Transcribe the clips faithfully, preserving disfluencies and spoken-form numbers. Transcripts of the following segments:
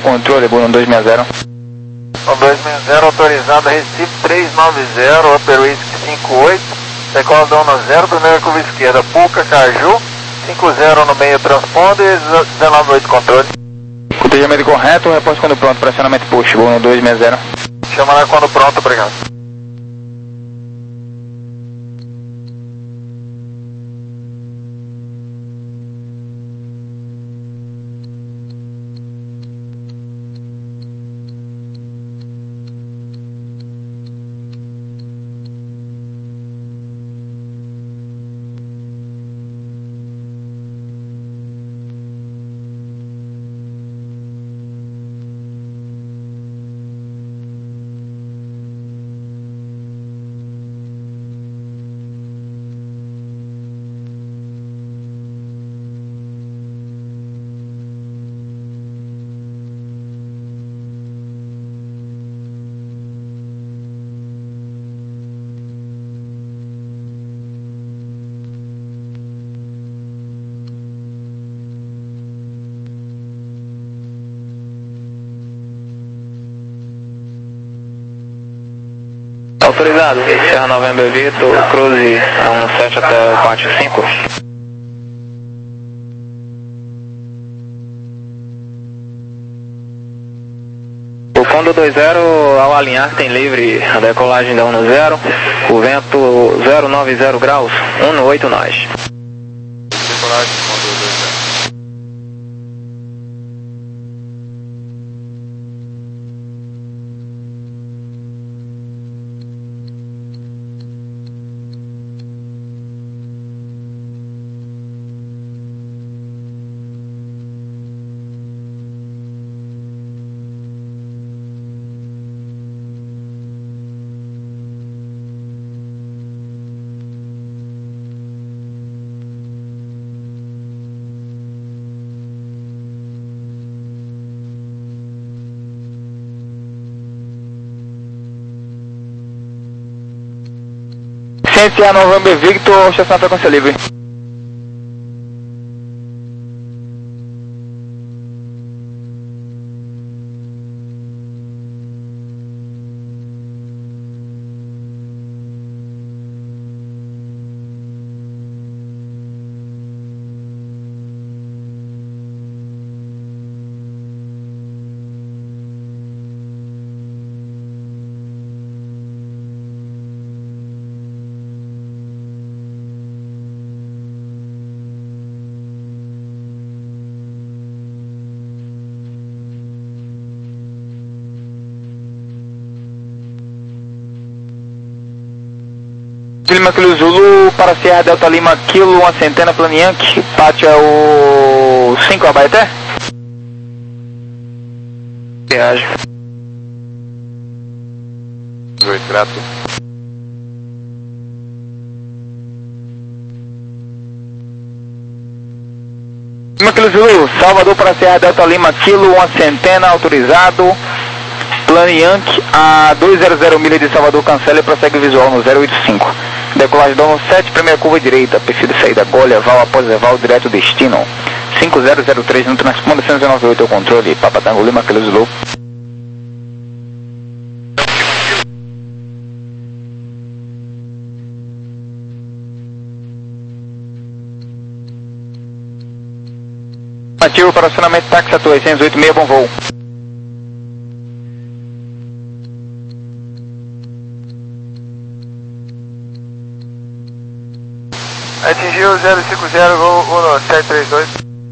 Controle, Bruno dois seis zero. dois seis zero, autorizado, Recife três nove zero, Upper Whisky cinco oito, decola dono zero, primeira curva esquerda, Puca, Caju, cinco zero no meio, transponder, dezenove oito, controle. Cotejamento correto, reposto quando pronto, pressionamento push, Bruno dois seis zero. Chama lá quando pronto, obrigado. Autorizado, Serra November Vitor, cruze a um sete até quatro cinco. O Condo dois zero, ao alinhar tem livre a decolagem da um zero, o vento zero nove zero graus, um oito nós. Decolagem Condo dois zero. C S A November Victor, estação frequência livre. Lima Kilo Zulu para Sierra Delta Lima Kilo, uma centena Planianque, pátio é o cinco Abaeté? Viagem. oito, grato. Lima Kilo Zulu, Salvador para Sierra Delta Lima Kilo, uma centena, autorizado. Planianque a duzentos milhas de Salvador, cancela e prossegue visual no zero oito cinco. Decolagem dono sete, primeira curva direita, perfil de saída Gol, Eval, após Eval, direto destino. cinco zero zero três no transponder cento e noventa e oito, o controle, Papa Tango Lima, Kilo Zulu. Ativo para acionamento táxi atual seiscentos e oitenta e seis, bom voo. Atingiu zero cinco zero, voo um sete três dois.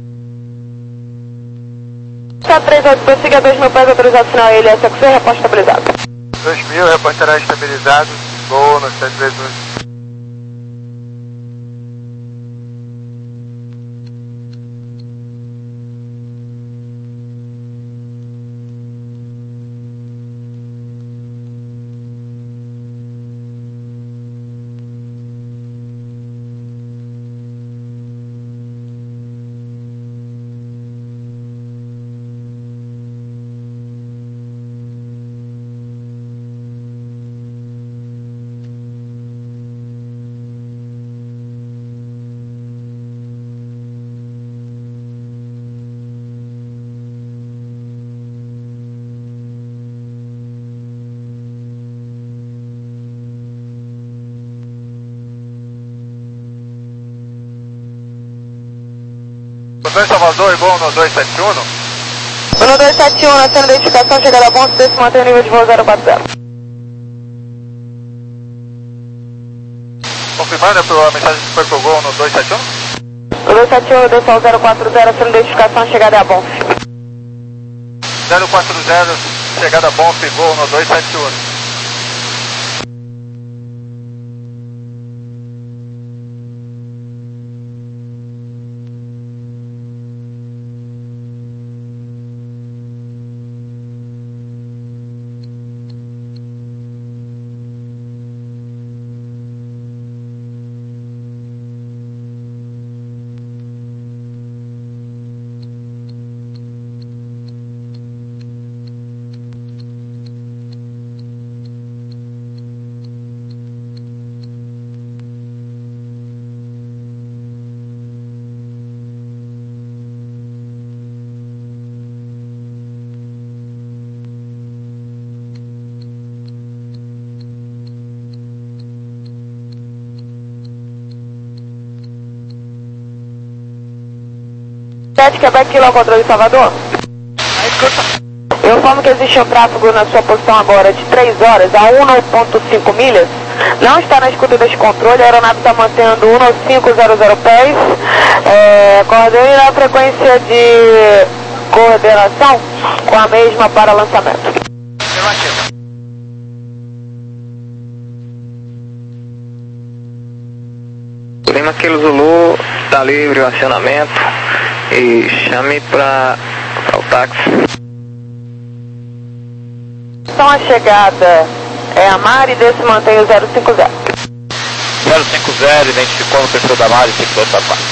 sete três oito, prossiga dois mil pés, autorizado sinal L S X C, reposta estabilizado. dois mil, reportará estabilizado, voo no sete três dois. dois Salvador, igual no dois sete um. No dois sete um, na cena de identificação, chegada a ponto, desse mantém o nível de voo zero quatro zero. Confirmando a mensagem que foi pro Gol no dois sete um? No dois sete um, Dessol zero quatro zero, cena de identificação, chegada a bom. zero quatro zero, chegada a bom, Gol no dois sete um. sete Quebec Kilo ao controle de Salvador. Eu informo que existe um tráfego na sua posição agora de três horas a um ponto cinco milhas. Não está na escuta deste controle, a aeronave está mantendo um cinco zero zero pés. É, coordene na frequência de coordenação com a mesma para lançamento. Lima Kilo Zulu, está livre o acionamento e chame para o táxi. Então a chegada é a Mari, desse mantém o zero cinco zero. zero cinco zero, identificou o perfil da Mari, cinco dois quatro quatro.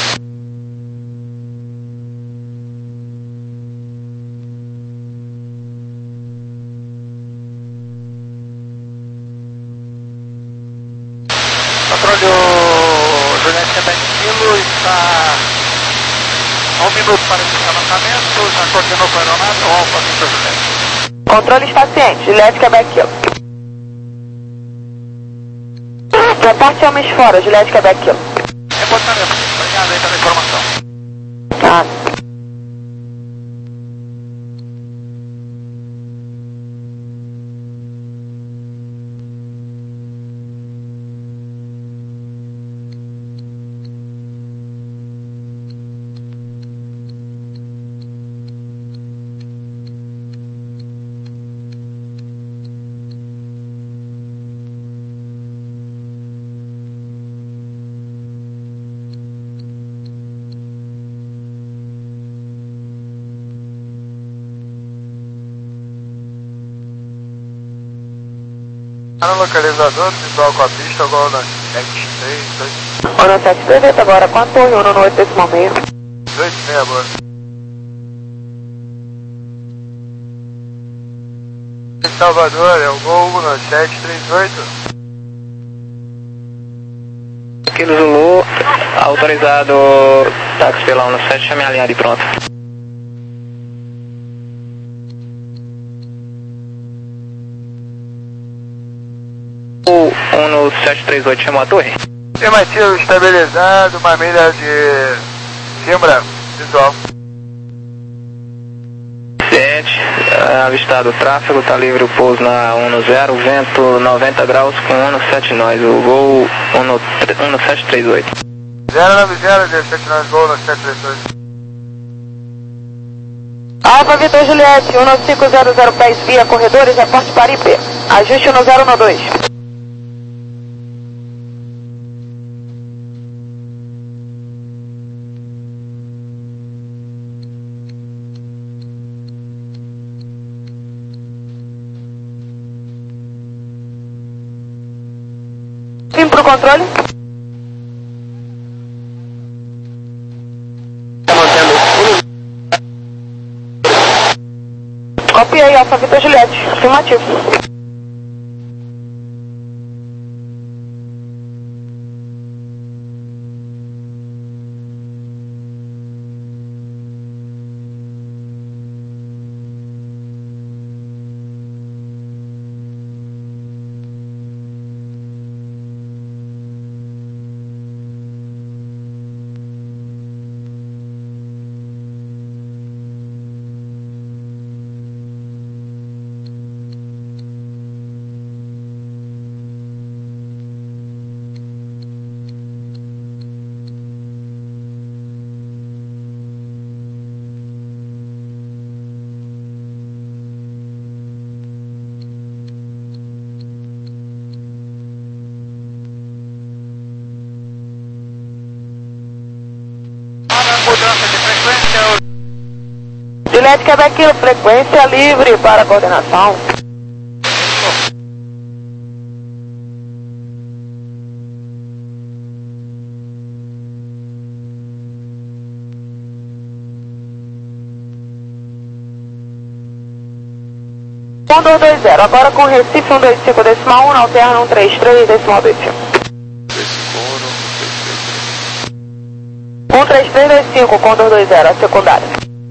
Controle o Juliette Quebec Kilo está a um minuto para iniciar o lançamento, já coordenou com a aeronave, ou para mim, Juliette. Controle está ciente, Juliette Quebec Kilo. Reporte homens fora, Juliette Quebec Kilo. Reportamento, obrigado aí pela informação. Tá. Para o localizador, visual com a pista, agora na sete três, Ono sete três agora, quanto torre Ono no oito decimal meio? dois meia agora. Em Salvador, é o Gol Uno sete três oito. Kilo Zulu, autorizado táxi pela Uno sete, chame a linha de pronto. O Uno sete três oito chamou a torre. Afirmativo estabilizado, uma milha de Simbra, visual. Ciente, avistado o tráfego, está livre o pouso na Uno zero, vento noventa graus com Uno sete nós, o Gol Uno, Uno sete três oito. zero nove zero, dezessete nós, Gol Uno sete três oito. Alfa Vitor Juliette, Uno cinco zero zero pés via corredores, reporte para I P. Ajuste no zero no dois. Vim pro controle. Tá mantendo. Copiei, Alfa Vitor Juliette. Afirmativo. Juliette Quebec Kilo, frequência livre para coordenação. um dois dois zero, agora com Recife um dois cinco decimal um, na alterna um três três decimal dois cinco. um três três dois cinco, com dois dois zero, a secundária.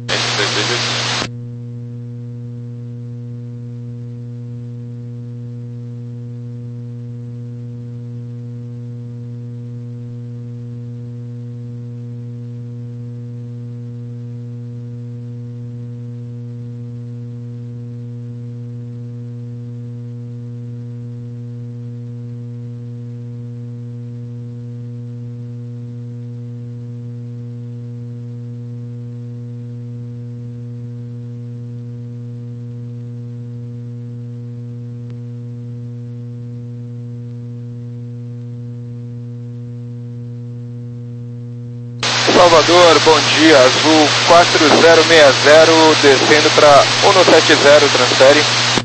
Salvador, bom dia, Azul quatro zero seis zero, descendo para um sete zero, transfere.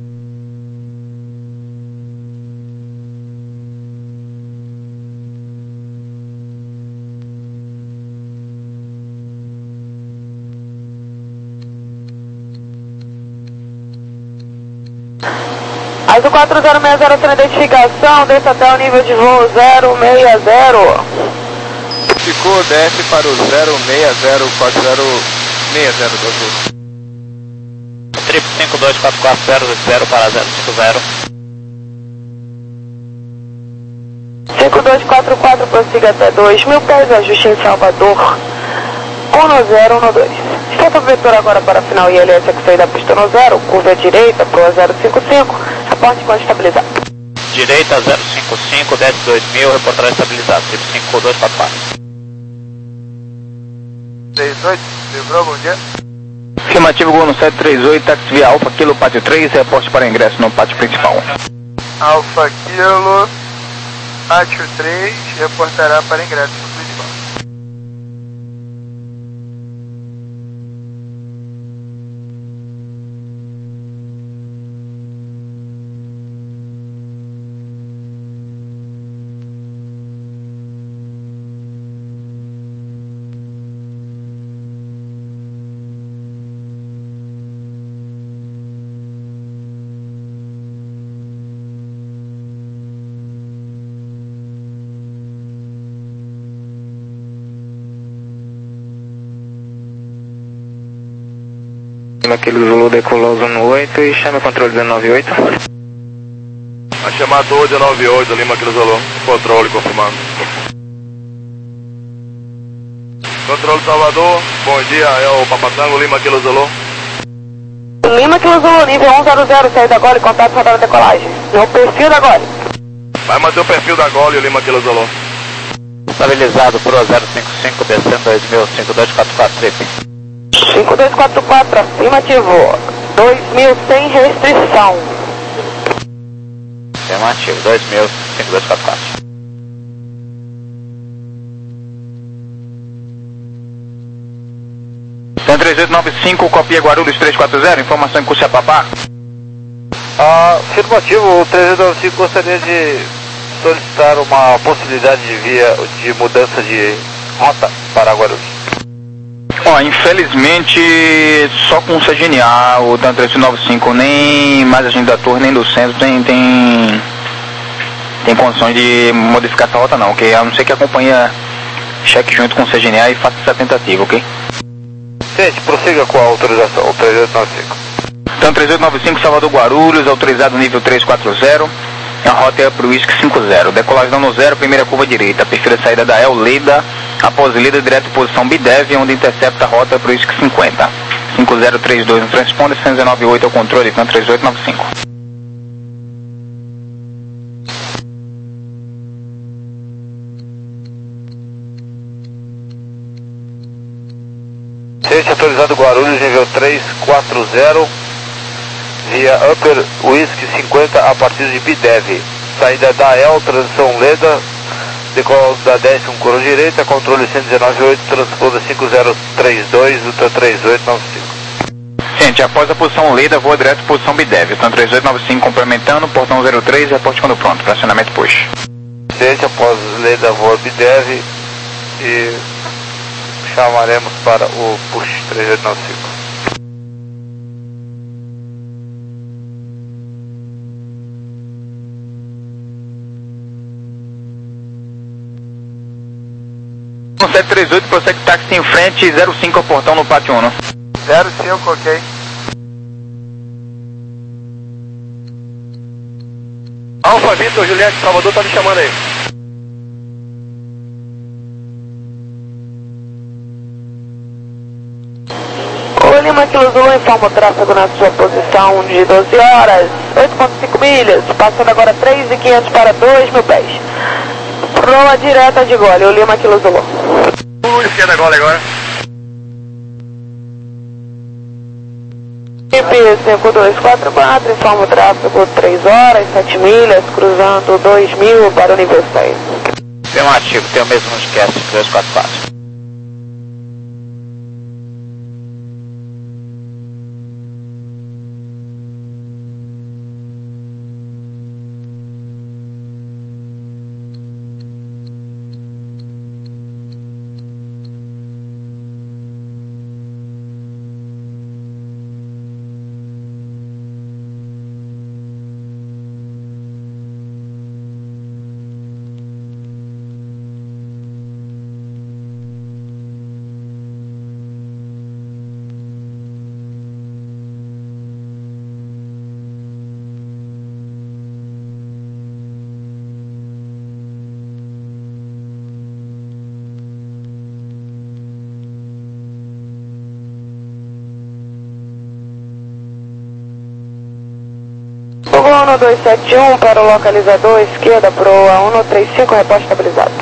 Azul quatro zero seis zero, sem identificação, desça até o nível de voo zero seis zero. Ficou, desce para o zero seis zero quatro zero seis zero do Azul. Trip cinco dois quatro quatro zero zero para zero cinco zero. cinco dois quatro quatro, prossiga até dois mil pés, ajuste em Salvador. um zero um dois. Está sob vetor agora para a final I L S com saída da pista no zero, curva à direita, proa zero cinco cinco, reporte quando estabilizado. Direita zero cinco cinco, desce dois mil, reportará estabilizado, trip cinco dois quatro quatro. três oito, lembrou, bom dia? Afirmativo, Gol no sete três oito, táxi via Alfa Kilo, pátio três, reporte para ingresso no pátio principal. Alfa Kilo, pátio três, reportará para ingresso no principal. Aquele Zulu decolou no oito e chama o controle dezenove oito. A chamador dezenove oito, Lima Kilo Zulu, controle confirmando. Controle Salvador, bom dia, é o Papatango, Lima Kilo Zulu. Lima Kilo Zulu, nível um zero zero, saída agora e contato para a decolagem. No perfil da Gole. Vai manter o perfil da Gole, Lima Kilo Zulu. Estabilizado, Pro zero cinco cinco, descendo dois mil, cinco dois quatro quatro, trip. cinco dois quatro quatro, afirmativo. dois mil sem restrição. Afirmativo, dois mil, cinco dois quatro quatro. três oito nove cinco, copia Guarulhos três quatro zero, informação em curso Papá. Ah, afirmativo, o três oito nove cinco gostaria de solicitar uma possibilidade de via de mudança de rota para Guarulhos. Ó, infelizmente, só com o C G N A, o Dan três nove cinco, nem mais a gente da torre, nem do centro tem, tem, tem condições de modificar essa rota não, ok? A não ser que a companhia cheque junto com o C G N A e faça essa tentativa, ok? Gente, prossiga com a autorização, o três oito nove cinco. Dan três oito nove cinco, Salvador Guarulhos, autorizado nível três quatro zero, a rota é para o Whisky cinco zero, decolagem no zero, primeira curva direita, perfil de saída da El Leda, após Leda, direto posição B D E V, onde intercepta a rota para o Whisky cinquenta. cinco zero três dois no transponder, cento e dezenove oito é o controle, Dan três oito nove cinco. Gente, autorizado Guarulhos, nível três quatro zero, via Upper Whisky cinquenta a partir de B D E V. Saída da El, transição Leda, decola da dez com coro direita, controle cento e dezenove oito, transponder cinco zero três dois, Ultra três oito nove cinco. Gente, após a posição Leda, voa direto para a posição Bidev. Então três oito nove cinco complementando, portão zero três, reporte quando pronto, para acionamento push. Gente, após Leda, voa Bidev e chamaremos para o push três oito nove cinco. sete três oito, prossegue táxi em frente, zero cinco ao portão no pátio um. zero cinco, ok. Alfa Vitor, Juliette, Salvador tá me chamando aí. O Lima Kilo Zulu informa o tráfego na sua posição de doze horas, oito ponto cinco milhas, passando agora três mil e quinhentos para dois mil pés. Proa direta de Gole, o Lima Kilo Zulu. Zulu, esquerda Gole agora. I P cinco dois quatro quatro, informa o tráfego três horas, sete milhas, cruzando dois mil para o nível seis. Afirmativo, tem o mesmo, não esquece, dois quatro quatro. um dois sete um para o localizador, esquerda, proa um três cinco, reporte estabilizado.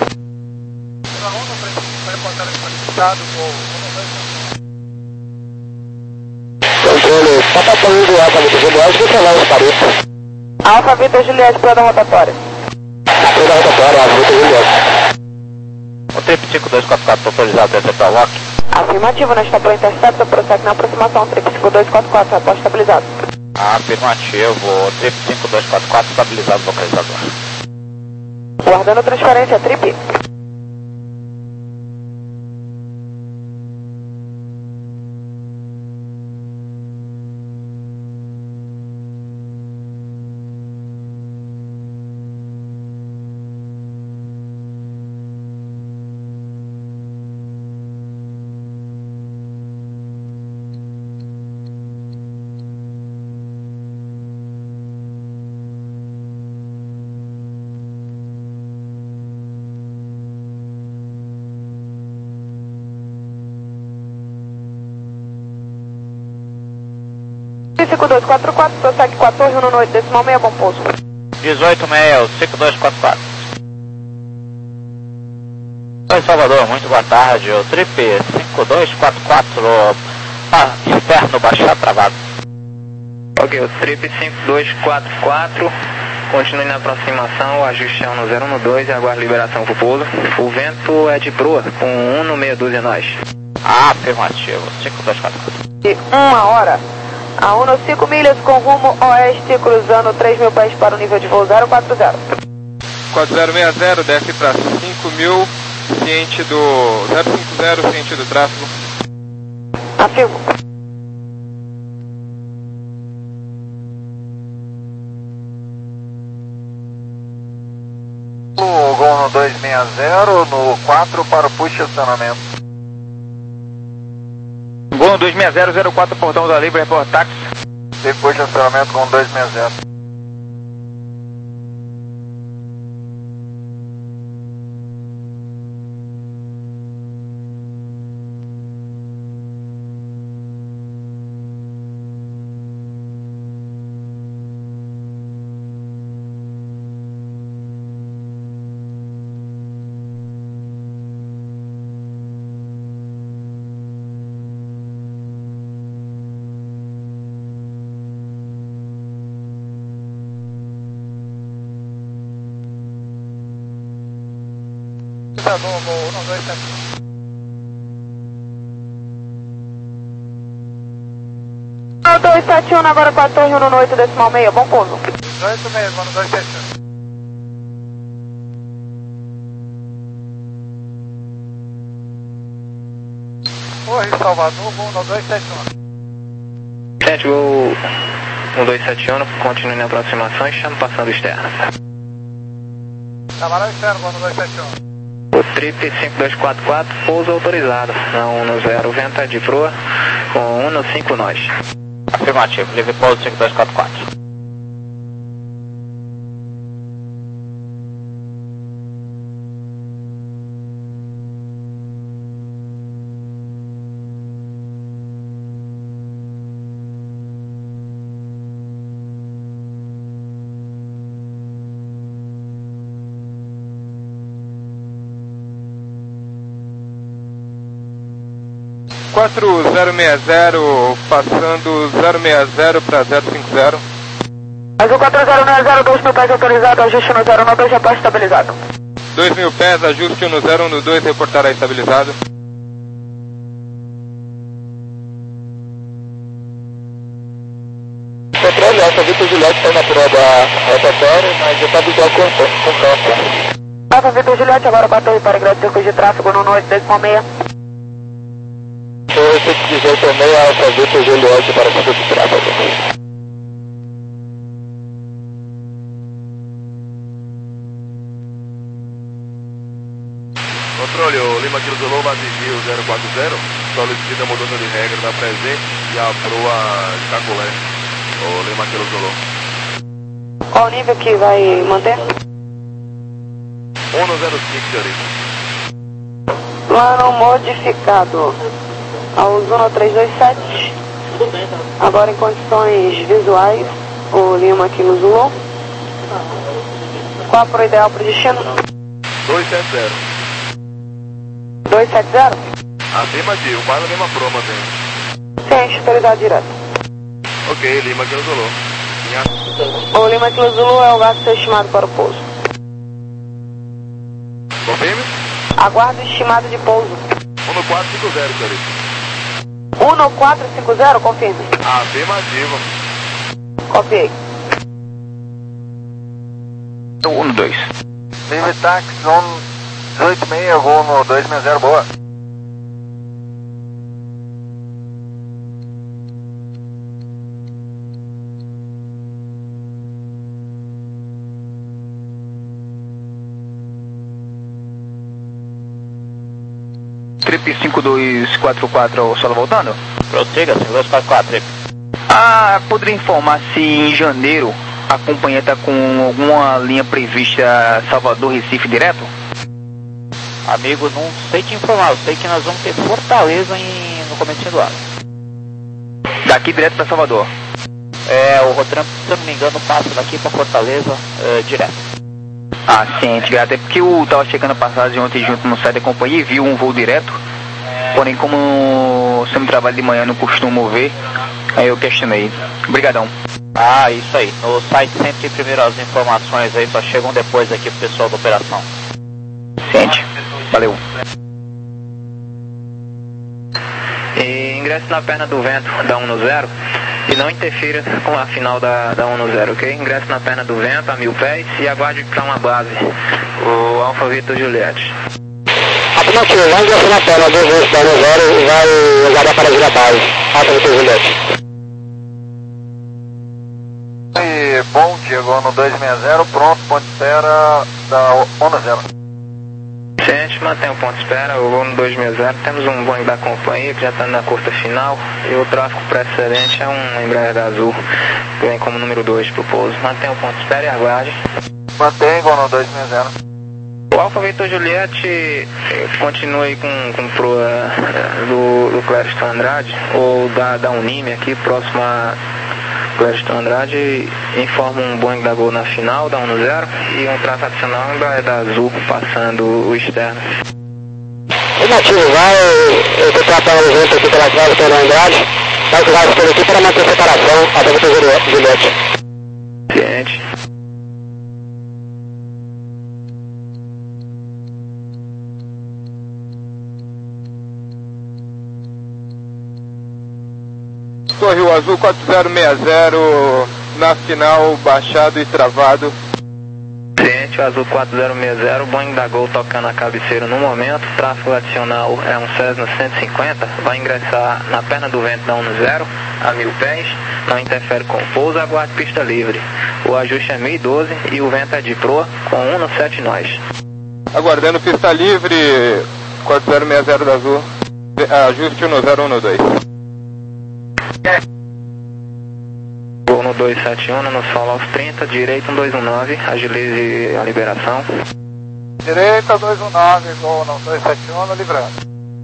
Controle, Papa Paulo Alfa Vitor Juliette, cancelar os tarifas. Alfa Vitor Juliette, proa da rotatória. Proa da rotatória, Alfa Vitor Juliette. O trip cinco dois quatro quatro autorizado dentro da lock. Afirmativo, na estátua Interceptor, prossegue na aproximação, trip cinco dois quatro quatro, reporte estabilizado. Afirmativo, trip cinco dois quatro quatro estabilizado localizador. Guardando transferência, trip. cinco dois quatro quatro, prossegue quatorze no noite, decimal meia, bom pouso. dezoito seis, cinco dois quatro quatro. Oi, Salvador, muito boa tarde. O trip cinco dois quatro quatro, ah, externo baixar travado. Ok, o trip cinco dois quatro quatro, continue na aproximação, o ajuste é um no zero um dois e aguarde liberação pro pouso. O vento é de proa, com um no meia dúzia nós. Afirmativo, cinco dois quatro quatro. De uma hora. A um cinco milhas com rumo oeste, cruzando três mil pés para o nível de voo zero quatro zero. quatro zero seis zero, desce para cinco mil, ciente do zero cinco zero, ciente do tráfego. Afirmo. O Gol no dois seis zero, no quatro para o push acionamento. Gol dois seis zero zero quatro, portão da Libre, report táxi. Depois de acionamento com dois seis zero. Tá bom, bom, um dois sete um. dois sete um, agora com a torre um oito decimal meia, bom pouso. dois oito seis, um dois sete um. Torre Salvador, voo um dois sete um. sete, voo um dois sete um, continue na aproximação e chamo passando externo. Camarão externo, voo um dois sete um. O Trip cinco dois quatro quatro, pouso autorizado, na um no zero, vento é de proa, com um no cinco nós. Afirmativo, livre pouso cinco dois quatro quatro. quatro zero seis zero, passando zero seis zero para zero cinco zero. Azul quatro zero seis zero, dois mil pés autorizado, ajuste no zero um dois, reporte estabilizado. dois mil pés, ajuste no zero um dois, reportará estabilizado. Controle, essa Vitor Juliette está na prova rotatória, mas já está visual com, com campo. Alfa Vitor Juliette, agora para a torre para grande circuito de tráfego no oito decimal meia. Torre cento e dezoito e meia, Alfa Vitor Juliette para circuito de tráfego. Controle, o Lima Kilo Zulu vai atingir o zero quatro zero, solicita a mudança de regra da presente e a proa de Caculé. O Lima Kilo Zulu. Qual o nível que vai manter? um no zero cinco, senhorita. Plano modificado aos um três dois sete. Agora em condições visuais, o Lima aqui no Zulu. Qual a pro ideal para o destino? dois sete zero. dois sete zero? Afirmativo, quase a mesma proa mantém. Ciente, autorizado direto. Ok, Lima Kilo Zulu. Minha... O Lima aqui no Zulu é o gasto estimado para o pouso. Confirme? Aguardo estimado de pouso. um no quatro cinco zero, senhorita. um no quatro cinco zero, confirme. Afirmativo. Copiei. um no dois. Livre táxi, um dezoito e meia, voo no dois seis zero, boa. Trip cinco dois quatro quatro, solo voltando? Prossiga, cinco dois quatro quatro, Trip. Ah, poderia informar se em janeiro a companhia está com alguma linha prevista Salvador-Recife direto? Amigo, não sei te informar, eu sei que nós vamos ter Fortaleza em, no começo do ano. Daqui direto para Salvador? É, o Rotram, se eu não me engano, passa daqui para Fortaleza é, direto. Ah, ciente, até porque eu tava checando a passagem ontem junto no site da companhia e vi um voo direto. Porém, como eu sempre trabalho de manhã, não costumo ver, aí eu questionei. Obrigadão. Ah, isso aí. No site sempre primeiro as informações aí só chegam depois aqui pro pessoal da operação. Ciente. Valeu. E ingresse na perna do vento da um no zero e não interfira com a final da, da um no zero, ok? Ingresse na perna do vento a mil pés e aguarde para uma base, o Alfa Vitor Juliette. Afirmativo, vai ingressar na perna do vento da um no zero e vai aguardar para vir a base. Alfa Vitor Juliette. E bom, chegou no dois seis zero, pronto, ponto de espera da um no zero. Gente, mantém o ponto de espera, o voo no dois seis zero, temos um Boeing da companhia que já está na curta final e o tráfego precedente é um Embraer da Azul, que vem como número dois para o pouso. Mantém o ponto de espera e aguarde. Mantém igual no dois seis zero. O Alfa Vitor Juliette continue com, com proa do, do Clériston Andrade ou da, da Unime aqui, próximo a Clériston Andrade, informa um Boeing da Gol na final, da um no zero, e um tráfego adicional da, da Azul, passando o externo. Afirmativo, vai, eu estou tratando o vento aqui pela Clériston Andrade, vai cuidar por aqui para manter a separação, Alfa Vitor Juliette. Ciente. Torre, o Azul quatro zero seis zero na final, baixado e travado. Ciente, o Azul quatro zero seis zero, Boeing da Gol tocando a cabeceira no momento, tráfego adicional é um Cessna cento e cinquenta, vai ingressar na perna do vento da um zero a mil pés, não interfere com o pouso, aguarde pista livre. O ajuste é mil e doze e o vento é de proa com um sete nós. Aguardando pista livre, quatro zero seis zero da Azul, ajuste um zero um dois. Gol no dois sete um, no solo aos trinta, direito um dois um nove, agilize a liberação. Direita dois um nove, gol no dois sete um, livrando.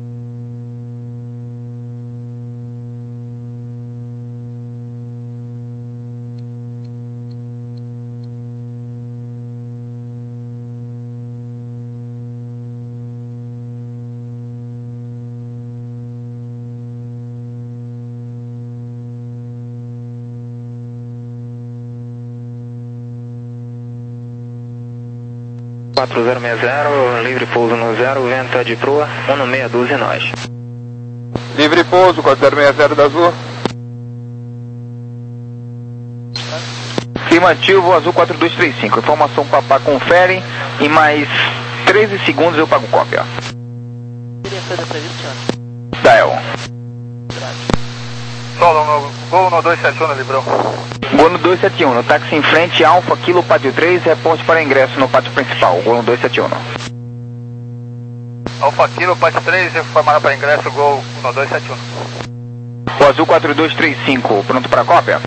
quatro zero seis zero, livre pouso no zero, vento é de proa, um no meia dúzia nós. Livre pouso, quatro zero seis zero da Azul. Afirmativo, Azul quatro dois três cinco. Informação Papá confere. Em mais treze segundos eu pago cópia. Dael. Solo no gol no dois sete um, livrou. Gol no dois sete um, no táxi em frente, Alfa, Kilo, Pátio três, reporte para ingresso no pátio principal. Gol no dois sete um. Alfa Kilo, Pátio três, informada para ingresso, gol no dois sete um. O Azul quatro dois três cinco, pronto para cópia?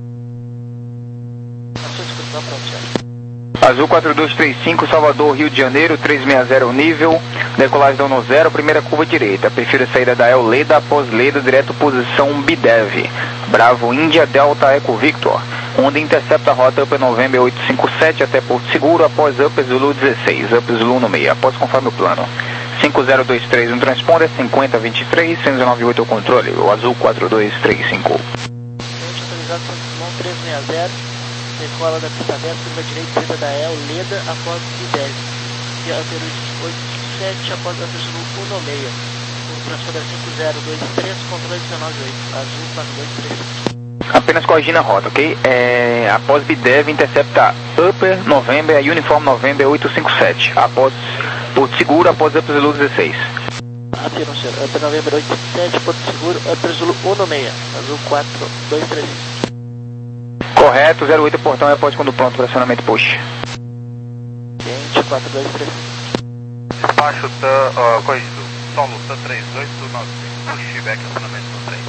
Azul quatro dois três cinco, Salvador, Rio de Janeiro, três seis zero nível, decolagem da um zero, primeira curva direita, prefiro saída da El Leda, após Leda, direto posição Bidev, Bravo, Índia, Delta, Eco Victor, onda intercepta a rota Upper November oito cinco sete até Porto Seguro, após Upper Zulu dezesseis, Upper Zulu no meio, após conforme o plano, cinco zero dois três, um transponder, cinquenta vinte e três, cento e noventa e oito o controle, o Azul quatro dois três cinco. Autorizado Santos Dumont três seis zero. Decola da pista aberta, curva direita, saída da El Leda, após Bidev. E a oito sete, após a Zulu um no meio. O transponder cinco zero dois três, controle dezenove oito, Azul quatro dois três cinco. Apenas corrigindo a rota, ok? É, após Bidev, intercepta Upper November, Uniform November oito cinco sete. Após Porto Seguro, após Upper Zulu dezesseis. Afirma, senhor. Upper November oito cinco sete, Porto Seguro, Upper Zulu um no meio, Azul quatro dois três cinco. Correto, zero oito portão, reporte quando pronto, pressionamento push. Gente, quatro dois três. Despacho, uh, corrigido, solo, T três oito nove cinco, pushback, acionamento no trem.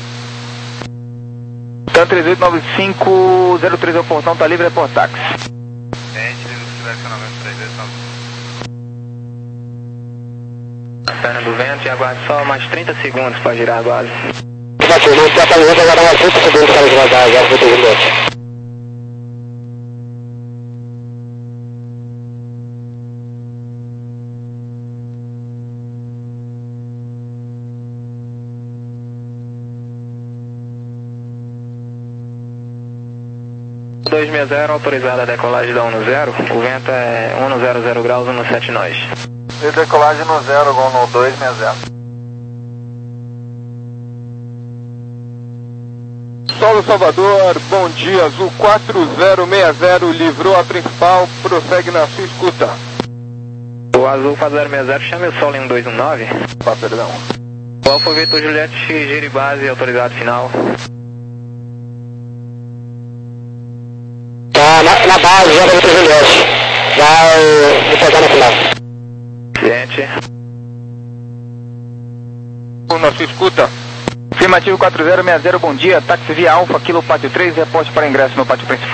TAN três oito nove cinco, zero três é o portão, tá livre, é por táxi. Gente, direcionamento três oito nove cinco. Na perna do vento e aguarde só mais trinta segundos para girar a base. Batido, não está para agora mais trinta segundos para girar a base, já foi terminado. dois seis zero, autorizada a decolagem da um zero, o vento é um zero zero graus, um sete nós. E decolagem no zero, gol no dois seis zero. Solo Salvador, bom dia, Azul quatro zero seis zero, livrou a principal, prossegue na sua escuta. O Azul quatro zero seis zero, chame o solo em um dois um nove. Ah, perdão. O Alfa Vitor Juliette, gire base, autorizado final. Tá na, na base, já vai ter Juliette. Vai me pegar no final. Ciente. Na sua escuta. Afirmativo quatro zero seis zero, bom dia, táxi via Alfa, Kilo Pátio três, reporte para ingresso no pátio principal.